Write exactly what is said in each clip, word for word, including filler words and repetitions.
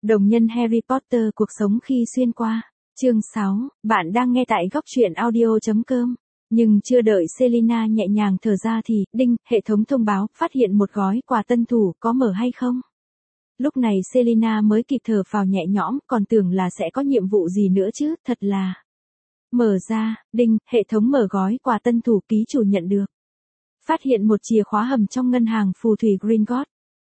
Đồng nhân Harry Potter cuộc sống khi xuyên qua. Chương sáu, bạn đang nghe tại góc truyện audio chấm com. Nhưng chưa đợi Selina nhẹ nhàng thở ra thì, đinh, hệ thống thông báo, phát hiện một gói quà tân thủ, có mở hay không? Lúc này Selina mới kịp thở phào nhẹ nhõm, còn tưởng là sẽ có nhiệm vụ gì nữa chứ, thật là. Mở ra, đinh, hệ thống mở gói quà tân thủ ký chủ nhận được. Phát hiện một chìa khóa hầm trong ngân hàng phù thủy Gringotts.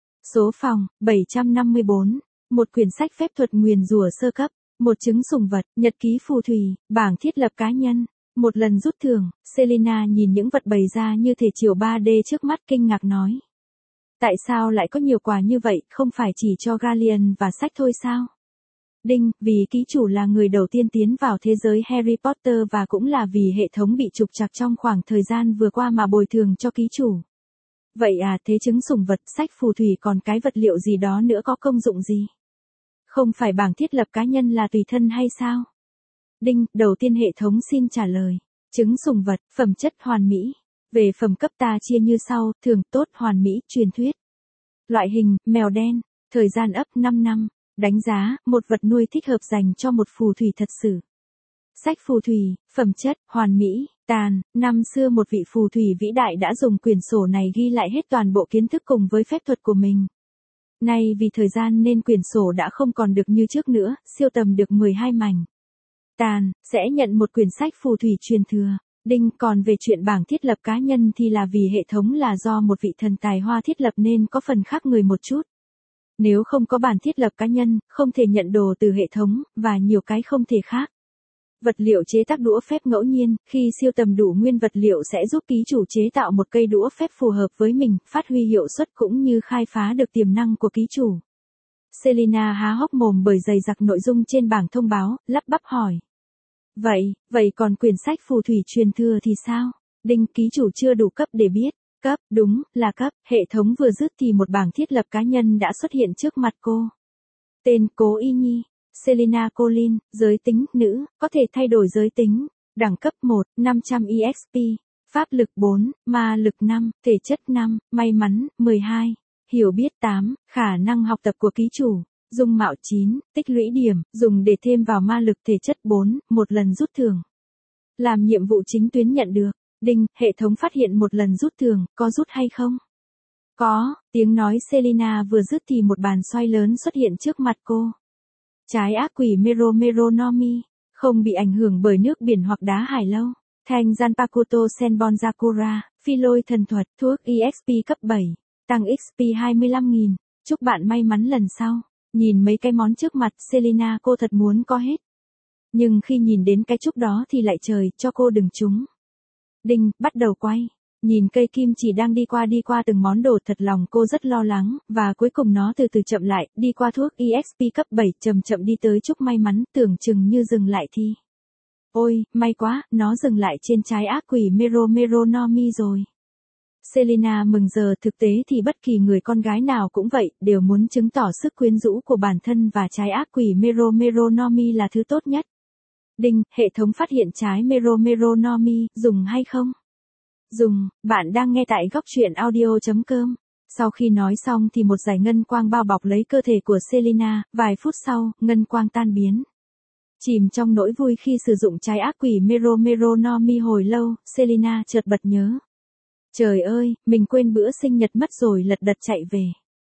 Số phòng, bảy trăm năm mươi bốn. Một quyển sách phép thuật nguyền rủa sơ cấp. Một trứng sủng vật, nhật ký phù thủy, bảng thiết lập cá nhân. Một lần rút thưởng, Selina nhìn những vật bày ra như thể chiều ba D trước mắt kinh ngạc nói. Tại sao lại có nhiều quà như vậy, không phải chỉ cho Galleon và sách thôi sao? Đinh, vì ký chủ là người đầu tiên tiến vào thế giới Harry Potter và cũng là vì hệ thống bị trục trặc trong khoảng thời gian vừa qua mà bồi thường cho ký chủ. Vậy à, thế trứng sủng vật, sách phù thủy còn cái vật liệu gì đó nữa có công dụng gì? Không phải bảng thiết lập cá nhân là tùy thân hay sao? Đinh, đầu tiên hệ thống xin trả lời. Trứng sủng vật, phẩm chất hoàn mỹ. Về phẩm cấp ta chia như sau, thường, tốt, hoàn mỹ, truyền thuyết. Loại hình, mèo đen. Thời gian ấp năm năm. Đánh giá, một vật nuôi thích hợp dành cho một phù thủy thật sự. Sách phù thủy, phẩm chất, hoàn mỹ, tàn. Năm xưa một vị phù thủy vĩ đại đã dùng quyển sổ này ghi lại hết toàn bộ kiến thức cùng với phép thuật của mình. Nay vì thời gian nên quyển sổ đã không còn được như trước nữa, siêu tầm được mười hai mảnh. Tàn, sẽ nhận một quyển sách phù thủy truyền thừa. Đinh, còn về chuyện bảng thiết lập cá nhân thì là vì hệ thống là do một vị thần tài hoa thiết lập nên có phần khác người một chút. Nếu không có bản thiết lập cá nhân, không thể nhận đồ từ hệ thống, và nhiều cái không thể khác. Vật liệu chế tác đũa phép ngẫu nhiên, khi siêu tầm đủ nguyên vật liệu sẽ giúp ký chủ chế tạo một cây đũa phép phù hợp với mình, phát huy hiệu suất cũng như khai phá được tiềm năng của ký chủ. Selina há hốc mồm bởi dày dặc nội dung trên bảng thông báo, lắp bắp hỏi. Vậy, vậy còn quyển sách phù thủy truyền thừa thì sao? Đinh, ký chủ chưa đủ cấp để biết. Cấp, đúng, là cấp, hệ thống vừa dứt thì một bảng thiết lập cá nhân đã xuất hiện trước mặt cô. Tên, Cố Y Nhi, Selina Collins, giới tính, nữ, có thể thay đổi giới tính, đẳng cấp một, năm trăm E X P, pháp lực bốn, ma lực năm, thể chất năm, may mắn, mười hai, hiểu biết tám, khả năng học tập của ký chủ, dung mạo chín, tích lũy điểm, dùng để thêm vào ma lực thể chất bốn, một lần rút thưởng. Làm nhiệm vụ chính tuyến nhận được. Đinh, hệ thống phát hiện một lần rút thưởng, có rút hay không? Có, tiếng nói Selina vừa dứt thì một bàn xoay lớn xuất hiện trước mặt cô. Trái ác quỷ Mero Mero Nomi, không bị ảnh hưởng bởi nước biển hoặc đá hải lâu. Thanh Zanpakuto Senbon Zakura, phi lôi thần thuật, thuốc E X P cấp bảy, tăng X P hai mươi lăm nghìn. Chúc bạn may mắn lần sau. Nhìn mấy cái món trước mặt Selina cô thật muốn có hết. Nhưng khi nhìn đến cái chúc đó thì lại trời, cho cô đừng trúng. Đinh, bắt đầu quay. Nhìn cây kim chỉ đang đi qua đi qua từng món đồ thật lòng cô rất lo lắng, và cuối cùng nó từ từ chậm lại, đi qua thuốc E X P cấp bảy, chậm chậm đi tới chúc may mắn, tưởng chừng như dừng lại thì. Ôi, may quá, nó dừng lại trên trái ác quỷ Mero Mero Nomi rồi. Selina mừng giờ, thực tế thì bất kỳ người con gái nào cũng vậy, đều muốn chứng tỏ sức quyến rũ của bản thân và trái ác quỷ Mero Mero Nomi là thứ tốt nhất. Đinh, hệ thống phát hiện trái Mero Mero Nomi, dùng hay không? Dùng, bạn đang nghe tại góc truyện audio chấm com. Sau khi nói xong thì một dải ngân quang bao bọc lấy cơ thể của Selina, vài phút sau, ngân quang tan biến. Chìm trong nỗi vui khi sử dụng trái ác quỷ Mero Mero Nomi hồi lâu, Selina chợt bật nhớ. Trời ơi, mình quên bữa sinh nhật mất rồi, lật đật chạy về.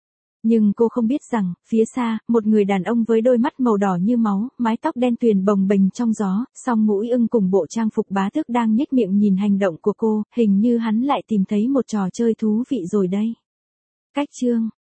Nhưng cô không biết rằng, phía xa, một người đàn ông với đôi mắt màu đỏ như máu, mái tóc đen tuyền bồng bềnh trong gió, song mũi ưng cùng bộ trang phục bá tước đang nhếch miệng nhìn hành động của cô, hình như hắn lại tìm thấy một trò chơi thú vị rồi đây. Cách chương